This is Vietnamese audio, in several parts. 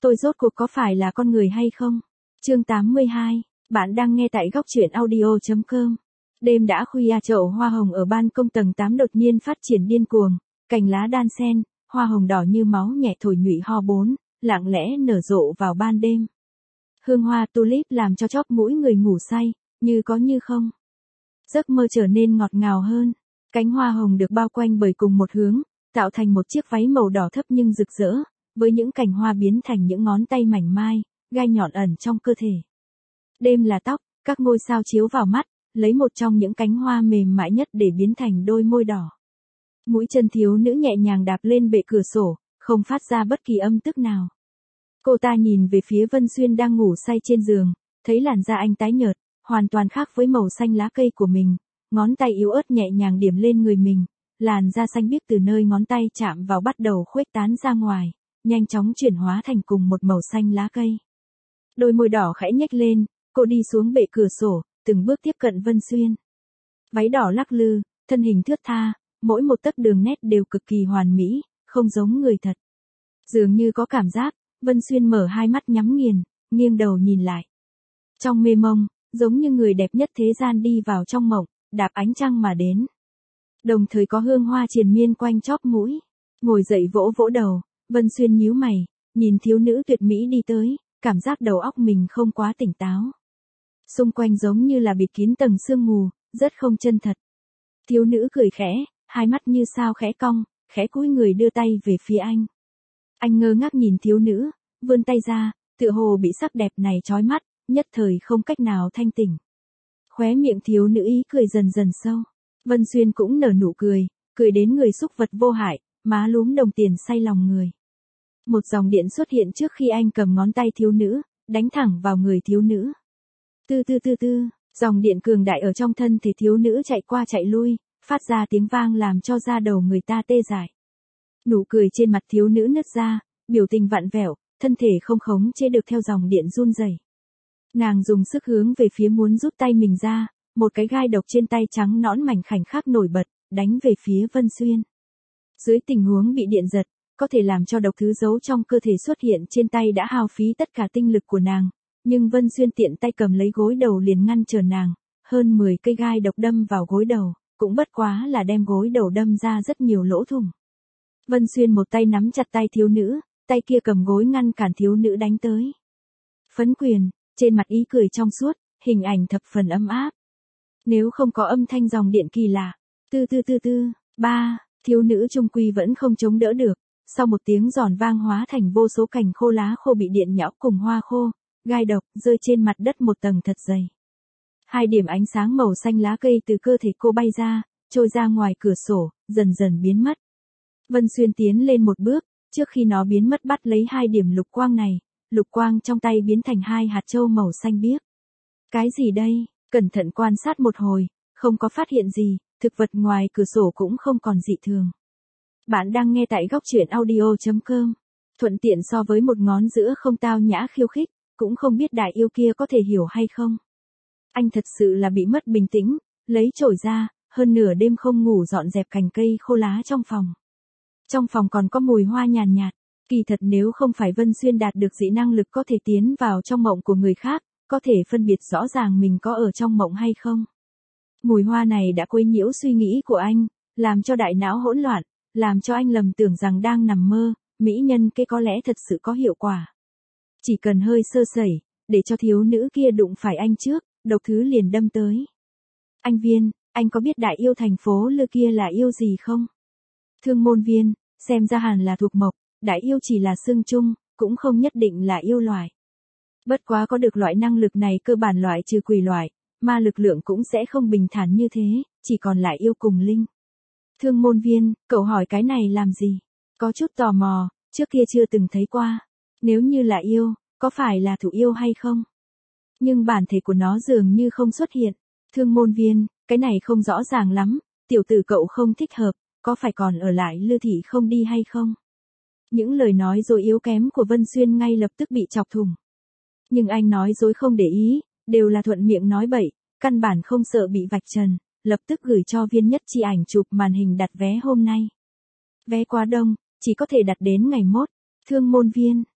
tôi rốt cuộc có phải là con người hay không? Chương 82, bạn đang nghe tại góc truyện audio.com. Đêm đã khuya, chậu hoa hồng ở ban công tầng 8 đột nhiên phát triển điên cuồng, cành lá đan xen, hoa hồng đỏ như máu nhẹ thổi nhụy ho bốn, lặng lẽ nở rộ vào ban đêm. Hương hoa tulip làm cho chóp mũi người ngủ say, như có như không. Giấc mơ trở nên ngọt ngào hơn, cánh hoa hồng được bao quanh bởi cùng một hướng, tạo thành một chiếc váy màu đỏ thấp nhưng rực rỡ, với những cành hoa biến thành những ngón tay mảnh mai, gai nhọn ẩn trong cơ thể. Đêm là tóc, các ngôi sao chiếu vào mắt, lấy một trong những cánh hoa mềm mại nhất để biến thành đôi môi đỏ. Mũi chân thiếu nữ nhẹ nhàng đạp lên bệ cửa sổ, không phát ra bất kỳ âm tức nào. Cô ta nhìn về phía Vân Xuyên đang ngủ say trên giường, thấy làn da anh tái nhợt, hoàn toàn khác với màu xanh lá cây của mình, ngón tay yếu ớt nhẹ nhàng điểm lên người mình, làn da xanh biếc từ nơi ngón tay chạm vào bắt đầu khuếch tán ra ngoài, nhanh chóng chuyển hóa thành cùng một màu xanh lá cây. Đôi môi đỏ khẽ nhếch lên, cô đi xuống bệ cửa sổ, từng bước tiếp cận Vân Xuyên. Váy đỏ lắc lư, thân hình thướt tha, mỗi một tấc đường nét đều cực kỳ hoàn mỹ, không giống người thật. Dường như có cảm giác, Vân Xuyên mở hai mắt nhắm nghiền, nghiêng đầu nhìn lại. Trong mê mông, giống như người đẹp nhất thế gian đi vào trong mộng, đạp ánh trăng mà đến. Đồng thời có hương hoa triền miên quanh chóp mũi. Ngồi dậy vỗ vỗ đầu, Vân Xuyên nhíu mày, nhìn thiếu nữ tuyệt mỹ đi tới, cảm giác đầu óc mình không quá tỉnh táo. Xung quanh giống như là bịt kín tầng sương mù, rất không chân thật. Thiếu nữ cười khẽ, hai mắt như sao khẽ cong, khẽ cúi người đưa tay về phía anh. Anh ngơ ngác nhìn thiếu nữ, vươn tay ra, tựa hồ bị sắc đẹp này chói mắt, nhất thời không cách nào thanh tỉnh. Khóe miệng thiếu nữ ý cười dần dần sâu. Vân Xuyên cũng nở nụ cười, cười đến người xúc vật vô hại, má lúm đồng tiền say lòng người. Một dòng điện xuất hiện trước khi anh cầm ngón tay thiếu nữ, đánh thẳng vào người thiếu nữ. Tư tư tư tư, dòng điện cường đại ở trong thân thể thiếu nữ chạy qua chạy lui, phát ra tiếng vang làm cho da đầu người ta tê dại. Nụ cười trên mặt thiếu nữ nứt ra, biểu tình vặn vẹo, thân thể không khống chế được theo dòng điện run rẩy. Nàng dùng sức hướng về phía muốn rút tay mình ra, một cái gai độc trên tay trắng nõn mảnh khảnh khắc nổi bật, đánh về phía Vân Xuyên. Dưới tình huống bị điện giật, có thể làm cho độc thứ giấu trong cơ thể xuất hiện trên tay đã hao phí tất cả tinh lực của nàng, nhưng Vân Xuyên tiện tay cầm lấy gối đầu liền ngăn trở nàng, hơn 10 cây gai độc đâm vào gối đầu, cũng bất quá là đem gối đầu đâm ra rất nhiều lỗ thủng. Vân Xuyên một tay nắm chặt tay thiếu nữ, tay kia cầm gối ngăn cản thiếu nữ đánh tới. Phấn quyền, trên mặt ý cười trong suốt, hình ảnh thập phần ấm áp. Nếu không có âm thanh dòng điện kỳ lạ, tư tư tư tư, ba, thiếu nữ trung quy vẫn không chống đỡ được, sau một tiếng giòn vang hóa thành vô số cành khô lá khô bị điện nhão cùng hoa khô, gai độc rơi trên mặt đất một tầng thật dày. Hai điểm ánh sáng màu xanh lá cây từ cơ thể cô bay ra, trôi ra ngoài cửa sổ, dần dần biến mất. Vân Xuyên tiến lên một bước, trước khi nó biến mất bắt lấy hai điểm lục quang này, lục quang trong tay biến thành hai hạt châu màu xanh biếc. Cái gì đây? Cẩn thận quan sát một hồi, không có phát hiện gì, thực vật ngoài cửa sổ cũng không còn dị thường. Bạn đang nghe tại góc truyện audio.com. Thuận tiện so với một ngón giữa không tao nhã khiêu khích, cũng không biết đại yêu kia có thể hiểu hay không. Anh thật sự là bị mất bình tĩnh, lấy chổi ra, hơn nửa đêm không ngủ dọn dẹp cành cây khô lá trong phòng. Trong phòng còn có mùi hoa nhàn nhạt. Kỳ thật nếu không phải Vân Xuyên đạt được dị năng lực có thể tiến vào trong mộng của người khác, có thể phân biệt rõ ràng mình có ở trong mộng hay không. Mùi hoa này đã quấy nhiễu suy nghĩ của anh, làm cho đại não hỗn loạn, làm cho anh lầm tưởng rằng đang nằm mơ, mỹ nhân kế có lẽ thật sự có hiệu quả. Chỉ cần hơi sơ sẩy, để cho thiếu nữ kia đụng phải anh trước, độc thứ liền đâm tới. Anh Viên, anh có biết đại yêu thành phố Lư kia là yêu gì không? Thương Môn Viên, xem ra hẳn là thuộc mộc, đại yêu chỉ là xưng chung, cũng không nhất định là yêu loại. Bất quá có được loại năng lực này cơ bản loại trừ quỷ loại, mà lực lượng cũng sẽ không bình thản như thế, chỉ còn lại yêu cùng linh. Thương Môn Viên, cậu hỏi cái này làm gì? Có chút tò mò, trước kia chưa từng thấy qua. Nếu như là yêu, có phải là thủ yêu hay không? Nhưng bản thể của nó dường như không xuất hiện. Thương Môn Viên, cái này không rõ ràng lắm, tiểu tử cậu không thích hợp, có phải còn ở lại Lư thị không đi hay không? Những lời nói dối yếu kém của Vân Xuyên ngay lập tức bị chọc thủng. Nhưng anh nói dối không để ý, đều là thuận miệng nói bậy, căn bản không sợ bị vạch trần, lập tức gửi cho Viên Nhất Chi ảnh chụp màn hình đặt vé hôm nay. Vé quá đông, chỉ có thể đặt đến ngày mốt. Thương Môn Viên,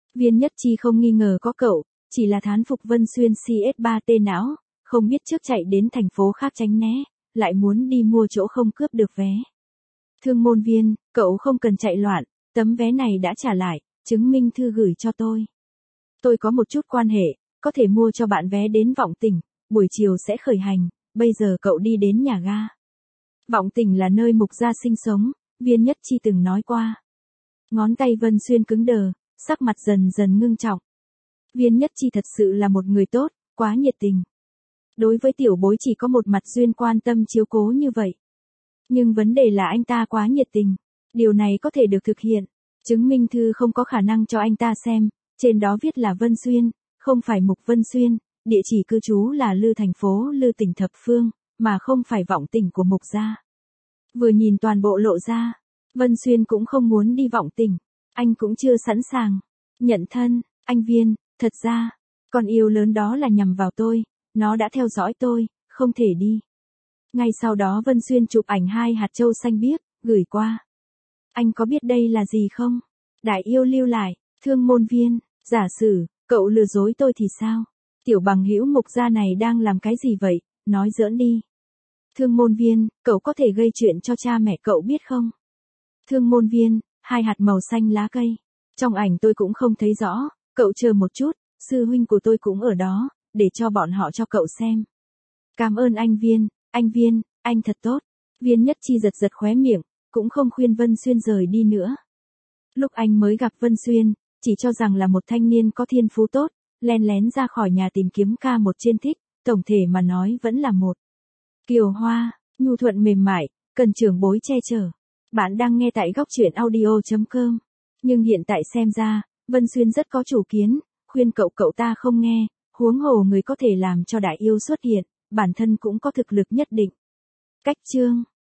Viên Nhất Chi không nghi ngờ có cậu, chỉ là thán phục Vân Xuyên CS3T não, không biết trước chạy đến thành phố khác tránh né, lại muốn đi mua chỗ không cướp được vé. Thương môn Viên, cậu không cần chạy loạn, tấm vé này đã trả lại, chứng minh thư gửi cho tôi. Tôi có một chút quan hệ, có thể mua cho bạn vé đến Vọng Tỉnh, buổi chiều sẽ khởi hành, bây giờ cậu đi đến nhà ga. Vọng Tỉnh là nơi Mục Gia sinh sống, Viên Nhất Chi từng nói qua. Ngón tay Vân Xuyên cứng đờ, sắc mặt dần dần ngưng trọng. Viên Nhất Chi thật sự là một người tốt, quá nhiệt tình. Đối với tiểu bối chỉ có một mặt duyên quan tâm chiếu cố như vậy. Nhưng vấn đề là anh ta quá nhiệt tình. Điều này có thể được thực hiện. Chứng minh thư không có khả năng cho anh ta xem, trên đó viết là Vân Xuyên, không phải Mục Vân Xuyên, địa chỉ cư trú là Lư thành phố Lư tỉnh Thập Phương, mà không phải Vọng Tỉnh của Mục Gia. Vừa nhìn toàn bộ lộ ra, Vân Xuyên cũng không muốn đi Vọng Tỉnh, anh cũng chưa sẵn sàng. Nhận thân, anh Viên, thật ra, con yêu lớn đó là nhằm vào tôi, nó đã theo dõi tôi, không thể đi. Ngay sau đó Vân Xuyên chụp ảnh 2 hạt châu xanh biếc, gửi qua. Anh có biết đây là gì không? Đại yêu lưu lại, Thương môn Viên, giả sử, cậu lừa dối tôi thì sao? Tiểu bằng hữu Mục Gia này đang làm cái gì vậy, nói giỡn đi. Thương môn Viên, cậu có thể gây chuyện cho cha mẹ cậu biết không? Thương môn Viên, 2 hạt màu xanh lá cây. Trong ảnh tôi cũng không thấy rõ, cậu chờ một chút, sư huynh của tôi cũng ở đó, để cho bọn họ cho cậu xem. Cảm ơn anh Viên, anh thật tốt. Viên Nhất Chi giật giật khóe miệng, cũng không khuyên Vân Xuyên rời đi nữa. Lúc anh mới gặp Vân Xuyên, chỉ cho rằng là một thanh niên có thiên phú tốt, len lén ra khỏi nhà tìm kiếm ca một trên thích, tổng thể mà nói vẫn là một kiều hoa, nhu thuận mềm mại, cần trưởng bối che chở. Bạn đang nghe tại góc truyện audio.com. Nhưng hiện tại xem ra, Vân Xuyên rất có chủ kiến, khuyên cậu ta không nghe, huống hồ người có thể làm cho đại yêu xuất hiện, bản thân cũng có thực lực nhất định. Cách chương